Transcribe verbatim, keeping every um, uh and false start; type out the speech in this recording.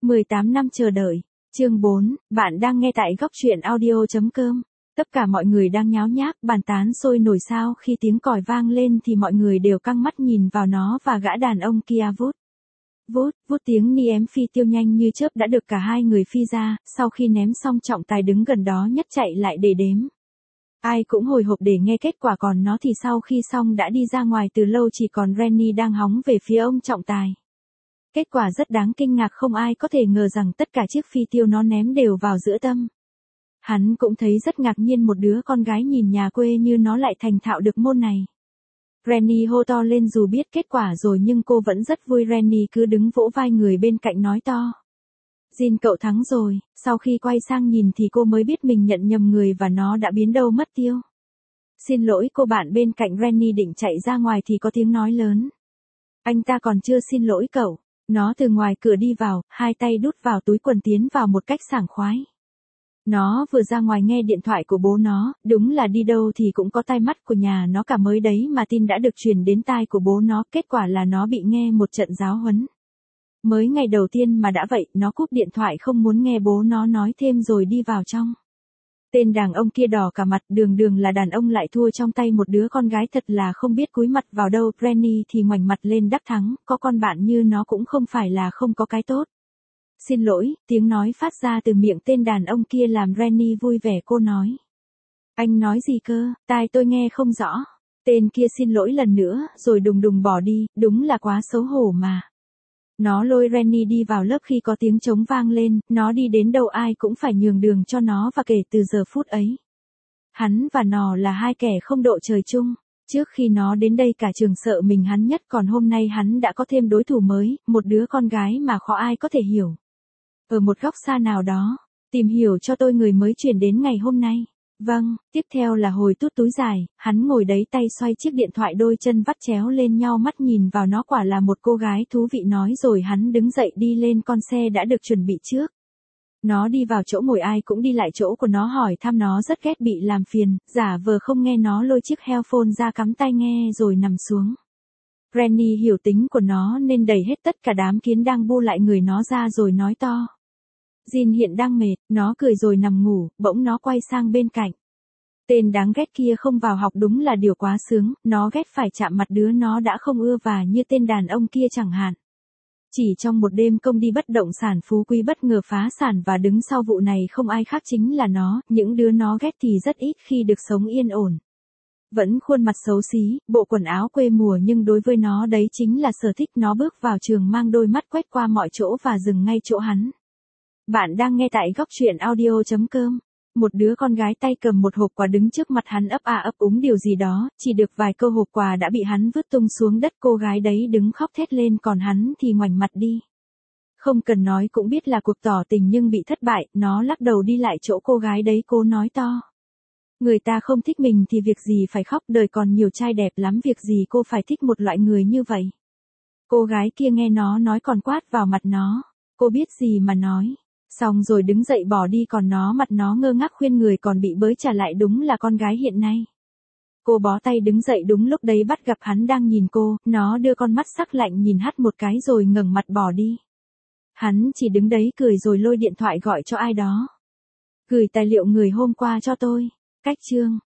mười tám năm chờ đợi. Chương bốn, bạn đang nghe tại góc truyện audio chấm com. Tất cả mọi người đang nháo nhác, bàn tán sôi nổi sao khi tiếng còi vang lên thì mọi người đều căng mắt nhìn vào nó và gã đàn ông kia vút. Vút, vút tiếng ni ém phi tiêu nhanh như chớp đã được cả hai người phi ra, sau khi ném xong trọng tài đứng gần đó nhất chạy lại để đếm. Ai cũng hồi hộp để nghe kết quả, còn nó thì sau khi xong đã đi ra ngoài từ lâu, chỉ còn Rennie đang hóng về phía ông trọng tài. Kết quả rất đáng kinh ngạc, không ai có thể ngờ rằng tất cả chiếc phi tiêu nó ném đều vào giữa tâm. Hắn cũng thấy rất ngạc nhiên, một đứa con gái nhìn nhà quê như nó lại thành thạo được môn này. Rennie hô to lên dù biết kết quả rồi nhưng cô vẫn rất vui. Rennie cứ đứng vỗ vai người bên cạnh nói to: Jin, cậu thắng rồi. Sau khi quay sang nhìn thì cô mới biết mình nhận nhầm người và nó đã biến đâu mất tiêu. Xin lỗi cô bạn bên cạnh. Rennie định chạy ra ngoài thì có tiếng nói lớn: Anh ta còn chưa xin lỗi cậu. Nó từ ngoài cửa đi vào, hai tay đút vào túi quần tiến vào một cách sảng khoái. Nó vừa ra ngoài nghe điện thoại của bố nó, đúng là đi đâu thì cũng có tai mắt của nhà nó cả mới đấy mà tin đã được truyền đến tai của bố nó, kết quả là nó bị nghe một trận giáo huấn. Mới ngày đầu tiên mà đã vậy, nó cúp điện thoại không muốn nghe bố nó nói thêm rồi đi vào trong. Tên đàn ông kia đỏ cả mặt, đường đường là đàn ông lại thua trong tay một đứa con gái, thật là không biết cúi mặt vào đâu. Rennie thì ngoảnh mặt lên đắc thắng, có con bạn như nó cũng không phải là không có cái tốt. Xin lỗi, tiếng nói phát ra từ miệng tên đàn ông kia làm Rennie vui vẻ. Cô nói: Anh nói gì cơ, tai tôi nghe không rõ. Tên kia xin lỗi lần nữa, rồi đùng đùng bỏ đi, đúng là quá xấu hổ mà. Nó lôi Rennie đi vào lớp khi có tiếng trống vang lên, nó đi đến đâu ai cũng phải nhường đường cho nó, và kể từ giờ phút ấy, hắn và nó là hai kẻ không độ trời chung. Trước khi nó đến đây cả trường sợ mình hắn nhất, còn hôm nay hắn đã có thêm đối thủ mới, một đứa con gái mà khó ai có thể hiểu. Ở một góc xa nào đó, tìm hiểu cho tôi người mới chuyển đến ngày hôm nay. Vâng, tiếp theo là hồi tút túi dài, hắn ngồi đấy tay xoay chiếc điện thoại, đôi chân vắt chéo lên nhau, mắt nhìn vào nó, quả là một cô gái thú vị, nói rồi hắn đứng dậy đi lên con xe đã được chuẩn bị trước. Nó đi vào chỗ ngồi, ai cũng đi lại chỗ của nó hỏi thăm nó, rất ghét bị làm phiền, giả vờ không nghe, nó lôi chiếc headphone ra cắm tai nghe rồi nằm xuống. Rennie hiểu tính của nó nên đẩy hết tất cả đám kiến đang bu lại người nó ra rồi nói to: Jin hiện đang mệt. Nó cười rồi nằm ngủ, bỗng nó quay sang bên cạnh. Tên đáng ghét kia không vào học đúng là điều quá sướng, nó ghét phải chạm mặt đứa nó đã không ưa, và như tên đàn ông kia chẳng hạn. Chỉ trong một đêm công đi bất động sản phú quý bất ngờ phá sản, và đứng sau vụ này không ai khác chính là nó. Những đứa nó ghét thì rất ít khi được sống yên ổn. Vẫn khuôn mặt xấu xí, bộ quần áo quê mùa, nhưng đối với nó đấy chính là sở thích. Nó bước vào trường mang đôi mắt quét qua mọi chỗ và dừng ngay chỗ hắn. Bạn đang nghe tại góc truyện audio chấm com. Một đứa con gái tay cầm một hộp quà đứng trước mặt hắn, ấp à ấp úng điều gì đó, chỉ được vài câu hộp quà đã bị hắn vứt tung xuống đất. Cô gái đấy đứng khóc thét lên, còn hắn thì ngoảnh mặt đi. Không cần nói cũng biết là cuộc tỏ tình nhưng bị thất bại. Nó lắc đầu đi lại chỗ cô gái đấy, cô nói to: Người ta không thích mình thì việc gì phải khóc, đời còn nhiều trai đẹp lắm, việc gì cô phải thích một loại người như vậy. Cô gái kia nghe nó nói còn quát vào mặt nó: Cô biết gì mà nói. Xong rồi đứng dậy bỏ đi, còn nó mặt nó ngơ ngác khuyên người còn bị bới trả lại, đúng là con gái hiện nay. Cô bó tay đứng dậy, đúng lúc đấy bắt gặp hắn đang nhìn cô, nó đưa con mắt sắc lạnh nhìn hắt một cái rồi ngẩng mặt bỏ đi. Hắn chỉ đứng đấy cười rồi lôi điện thoại gọi cho ai đó. Gửi tài liệu người hôm qua cho tôi. Cách chương